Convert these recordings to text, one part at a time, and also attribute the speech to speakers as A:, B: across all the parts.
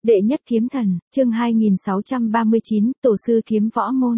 A: Đệ nhất kiếm thần, chương 2639, tổ sư kiếm võ môn.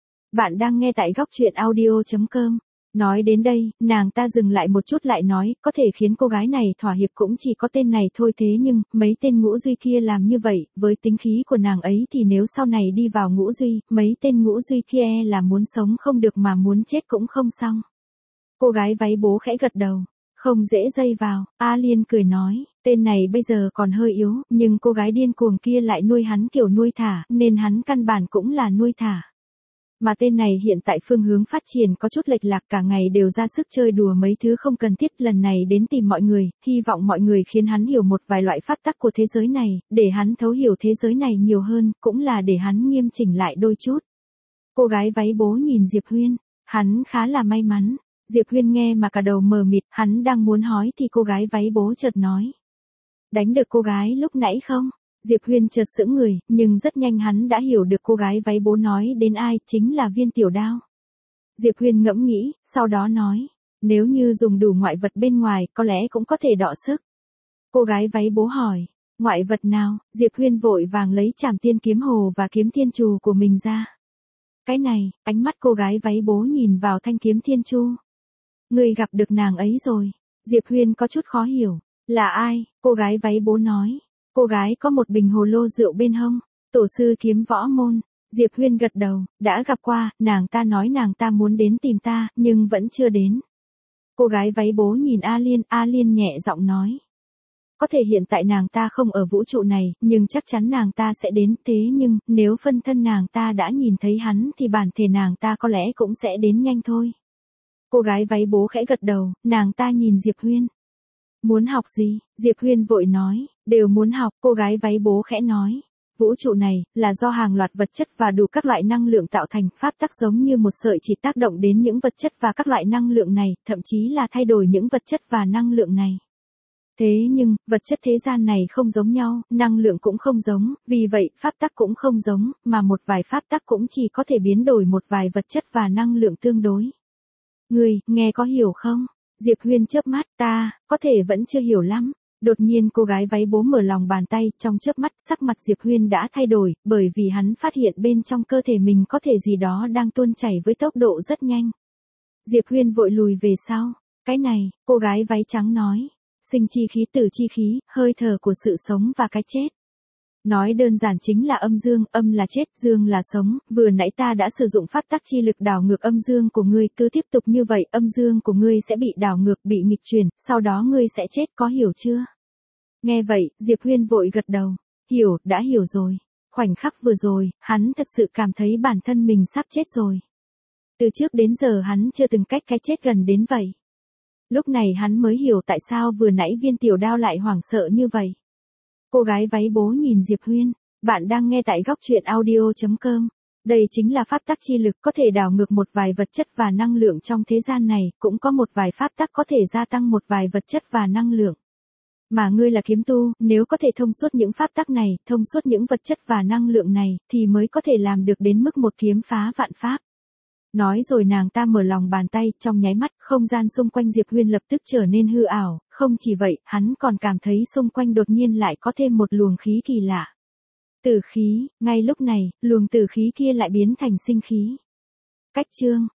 A: Bạn đang nghe tại góc truyện audio.com. Nói đến đây, nàng ta dừng lại một chút lại nói, có thể khiến cô gái này thỏa hiệp cũng chỉ có tên này thôi, thế nhưng, mấy tên ngũ duy kia làm như vậy, với tính khí của nàng ấy thì nếu sau này đi vào ngũ duy, mấy tên ngũ duy kia là muốn sống không được mà muốn chết cũng không xong. Cô gái váy bố khẽ gật đầu. Không dễ dây vào, A Liên cười nói, tên này bây giờ còn hơi yếu, nhưng cô gái điên cuồng kia lại nuôi hắn kiểu nuôi thả, nên hắn căn bản cũng là nuôi thả. Mà tên này hiện tại phương hướng phát triển có chút lệch lạc, cả ngày đều ra sức chơi đùa mấy thứ không cần thiết, lần này đến tìm mọi người, hy vọng mọi người khiến hắn hiểu một vài loại pháp tắc của thế giới này, để hắn thấu hiểu thế giới này nhiều hơn, cũng là để hắn nghiêm chỉnh lại đôi chút. Cô gái váy bố nhìn Diệp Huyên, hắn khá là may mắn. Diệp Huyên nghe mà cả đầu mờ mịt, hắn đang muốn hỏi thì cô gái váy bố chợt nói. Đánh được cô gái lúc nãy không? Diệp Huyên chợt sững người, nhưng rất nhanh hắn đã hiểu được cô gái váy bố nói đến ai, chính là Viên Tiểu Đao. Diệp Huyên ngẫm nghĩ, sau đó nói, nếu như dùng đủ ngoại vật bên ngoài, có lẽ cũng có thể đọ sức. Cô gái váy bố hỏi, ngoại vật nào? Diệp Huyên vội vàng lấy Trảm Tiên kiếm hồ và kiếm thiên trù của mình ra. Cái này, ánh mắt cô gái váy bố nhìn vào thanh kiếm thiên chu. Người gặp được nàng ấy rồi. Diệp Huyên có chút khó hiểu. Là ai? Cô gái váy bố nói. Cô gái có một bình hồ lô rượu bên hông. Tổ sư kiếm võ môn. Diệp Huyên gật đầu. Đã gặp qua, nàng ta nói nàng ta muốn đến tìm ta, nhưng vẫn chưa đến. Cô gái váy bố nhìn A Liên nhẹ giọng nói. Có thể hiện tại nàng ta không ở vũ trụ này, nhưng chắc chắn nàng ta sẽ đến, thế nhưng, nếu phân thân nàng ta đã nhìn thấy hắn thì bản thể nàng ta có lẽ cũng sẽ đến nhanh thôi. Cô gái váy bố khẽ gật đầu, nàng ta nhìn Diệp Huyên. Muốn học gì? Diệp Huyên vội nói, đều muốn học, cô gái váy bố khẽ nói. Vũ trụ này, là do hàng loạt vật chất và đủ các loại năng lượng tạo thành, pháp tắc giống như một sợi chỉ tác động đến những vật chất và các loại năng lượng này, thậm chí là thay đổi những vật chất và năng lượng này. Thế nhưng, vật chất thế gian này không giống nhau, năng lượng cũng không giống, vì vậy, pháp tắc cũng không giống, mà một vài pháp tắc cũng chỉ có thể biến đổi một vài vật chất và năng lượng tương đối. Người, nghe có hiểu không? Diệp Huyên chớp mắt, ta, có thể vẫn chưa hiểu lắm. Đột nhiên cô gái váy bố mở lòng bàn tay, trong chớp mắt sắc mặt Diệp Huyên đã thay đổi, bởi vì hắn phát hiện bên trong cơ thể mình có thể gì đó đang tuôn chảy với tốc độ rất nhanh. Diệp Huyên vội lùi về sau. Cái này, cô gái váy trắng nói. Sinh chi khí tử chi khí, hơi thở của sự sống và cái chết. Nói đơn giản chính là âm dương, âm là chết, dương là sống, vừa nãy ta đã sử dụng pháp tắc chi lực đảo ngược âm dương của ngươi, cứ tiếp tục như vậy, âm dương của ngươi sẽ bị đảo ngược, bị nghịch chuyển, sau đó ngươi sẽ chết, có hiểu chưa? Nghe vậy, Diệp Huyên vội gật đầu, hiểu, đã hiểu rồi. Khoảnh khắc vừa rồi, hắn thực sự cảm thấy bản thân mình sắp chết rồi. Từ trước đến giờ hắn chưa từng cách cái chết gần đến vậy. Lúc này hắn mới hiểu tại sao vừa nãy Viên Tiểu Đao lại hoảng sợ như vậy. Cô gái váy bố nhìn Diệp Huyên, bạn đang nghe tại góc truyện audio.com. Đây chính là pháp tắc chi lực có thể đảo ngược một vài vật chất và năng lượng trong thế gian này, cũng có một vài pháp tắc có thể gia tăng một vài vật chất và năng lượng. Mà ngươi là kiếm tu, nếu có thể thông suốt những pháp tắc này, thông suốt những vật chất và năng lượng này, thì mới có thể làm được đến mức một kiếm phá vạn pháp. Nói rồi nàng ta mở lòng bàn tay, trong nháy mắt, không gian xung quanh Diệp Huyên lập tức trở nên hư ảo, không chỉ vậy, hắn còn cảm thấy xung quanh đột nhiên lại có thêm một luồng khí kỳ lạ. Tử khí, ngay lúc này, luồng tử khí kia lại biến thành sinh khí. Cách chương